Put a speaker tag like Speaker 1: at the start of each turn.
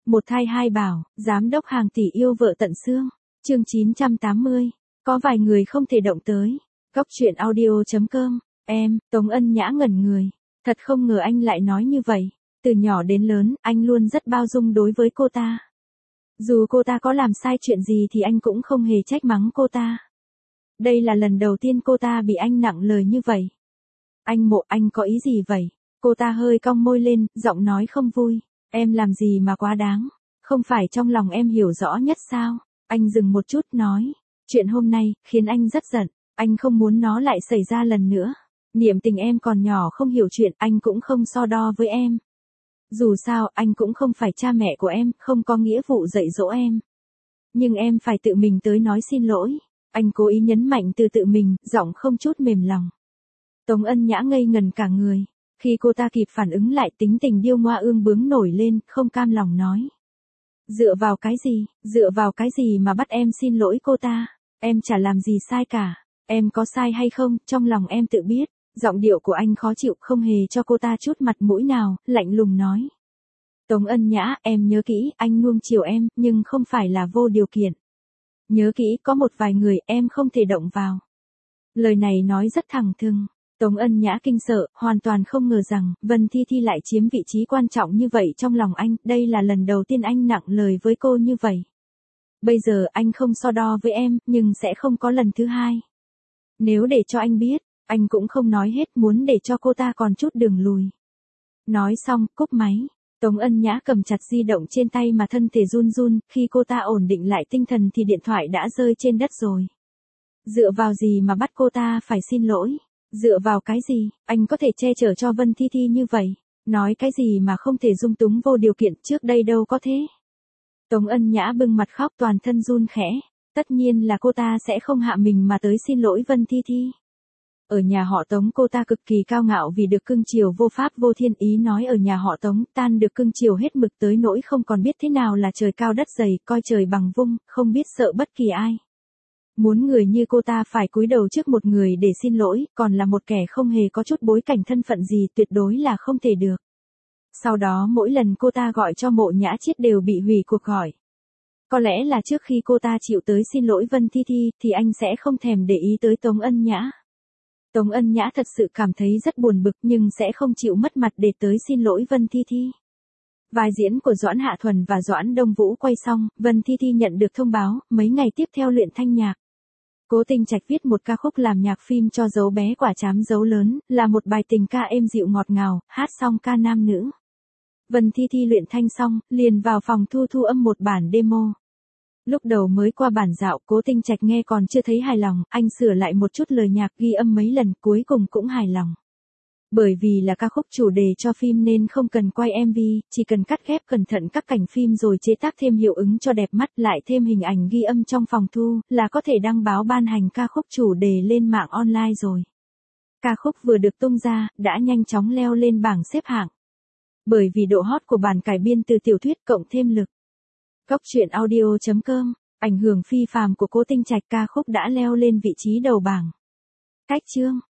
Speaker 1: Một thai hai bảo, giám đốc hàng tỷ yêu vợ tận xương. Chương 980. Có vài người không thể động tới. Góc truyện audio.com. Em, Tống Ân Nhã ngẩn người. Thật không ngờ anh lại nói như vậy. Từ nhỏ đến lớn, anh luôn rất bao dung đối với cô ta. Dù cô ta có làm sai chuyện gì thì anh cũng không hề trách mắng cô ta. Đây là lần đầu tiên cô ta bị anh nặng lời như vậy. Anh Mộ, anh có ý gì vậy? Cô ta hơi cong môi lên, giọng nói không vui. Em làm gì mà quá đáng? Không phải trong lòng em hiểu rõ nhất sao? Anh dừng một chút nói. Chuyện hôm nay, khiến anh rất giận. Anh không muốn nó lại xảy ra lần nữa. Niệm Tình em còn nhỏ không hiểu chuyện, anh cũng không so đo với em. Dù sao, anh cũng không phải cha mẹ của em, không có nghĩa vụ dạy dỗ em. Nhưng em phải tự mình tới nói xin lỗi. Anh cố ý nhấn mạnh từ tự mình, giọng không chút mềm lòng. Tống Ân Nhã ngây ngần cả người. Khi cô ta kịp phản ứng lại, tính tình điêu ngoa ương bướng nổi lên, không cam lòng nói. Dựa vào cái gì mà bắt em xin lỗi cô ta? Em chả làm gì sai cả. Em có sai hay không, trong lòng em tự biết. Giọng điệu của anh khó chịu, không hề cho cô ta chút mặt mũi nào, lạnh lùng nói. Tống Ân Nhã, em nhớ kỹ, anh nuông chiều em, nhưng không phải là vô điều kiện. Nhớ kỹ, có một vài người em không thể động vào. Lời này nói rất thẳng thừng. Tống Ân Nhã kinh sợ, hoàn toàn không ngờ rằng Vân Thi Thi lại chiếm vị trí quan trọng như vậy trong lòng anh. Đây là lần đầu tiên anh nặng lời với cô như vậy. Bây giờ anh không so đo với em, nhưng sẽ không có lần thứ hai. Nếu để cho anh biết, anh cũng không nói hết, muốn để cho cô ta còn chút đường lùi. Nói xong, cúp máy. Tống Ân Nhã cầm chặt di động trên tay mà thân thể run run, khi cô ta ổn định lại tinh thần thì điện thoại đã rơi trên đất rồi. Dựa vào gì mà bắt cô ta phải xin lỗi? Dựa vào cái gì, anh có thể che chở cho Vân Thi Thi như vậy? Nói cái gì mà không thể dung túng vô điều kiện, trước đây đâu có thế. Tống Ân Nhã bưng mặt khóc, toàn thân run khẽ. Tất nhiên là cô ta sẽ không hạ mình mà tới xin lỗi Vân Thi Thi. Ở nhà họ Tống cô ta cực kỳ cao ngạo vì được cưng chiều vô pháp vô thiên, ý nói ở nhà họ Tống tan được cưng chiều hết mực tới nỗi không còn biết thế nào là trời cao đất dày, coi trời bằng vung, không biết sợ bất kỳ ai. Muốn người như cô ta phải cúi đầu trước một người để xin lỗi, còn là một kẻ không hề có chút bối cảnh thân phận gì, tuyệt đối là không thể được. Sau đó mỗi lần cô ta gọi cho Mộ Nhã Chiết đều bị hủy cuộc gọi. Có lẽ là trước khi cô ta chịu tới xin lỗi Vân Thi Thi, thì anh sẽ không thèm để ý tới Tống Ân Nhã. Tống Ân Nhã thật sự cảm thấy rất buồn bực, nhưng sẽ không chịu mất mặt để tới xin lỗi Vân Thi Thi. Vai diễn của Doãn Hạ Thuần và Doãn Đông Vũ quay xong, Vân Thi Thi nhận được thông báo, mấy ngày tiếp theo luyện thanh nhạc. Cố Tinh Trạch viết một ca khúc làm nhạc phim cho Dấu Bé Quả Trám Dấu Lớn, là một bài tình ca êm dịu ngọt ngào, hát xong ca nam nữ. Vân Thi Thi luyện thanh xong, liền vào phòng thu âm một bản demo. Lúc đầu mới qua bản dạo, Cố Tinh Trạch nghe còn chưa thấy hài lòng, anh sửa lại một chút lời nhạc, ghi âm mấy lần, cuối cùng cũng hài lòng. Bởi vì là ca khúc chủ đề cho phim nên không cần quay MV, chỉ cần cắt ghép cẩn thận các cảnh phim rồi chế tác thêm hiệu ứng cho đẹp mắt, lại thêm hình ảnh ghi âm trong phòng thu, là có thể đăng báo ban hành ca khúc chủ đề lên mạng online rồi. Ca khúc vừa được tung ra, đã nhanh chóng leo lên bảng xếp hạng. Bởi vì độ hot của bản cải biên từ tiểu thuyết cộng thêm lực. Góc truyện audio.com, ảnh hưởng phi phàm của Cố Tinh Trạch, ca khúc đã leo lên vị trí đầu bảng. Cách chương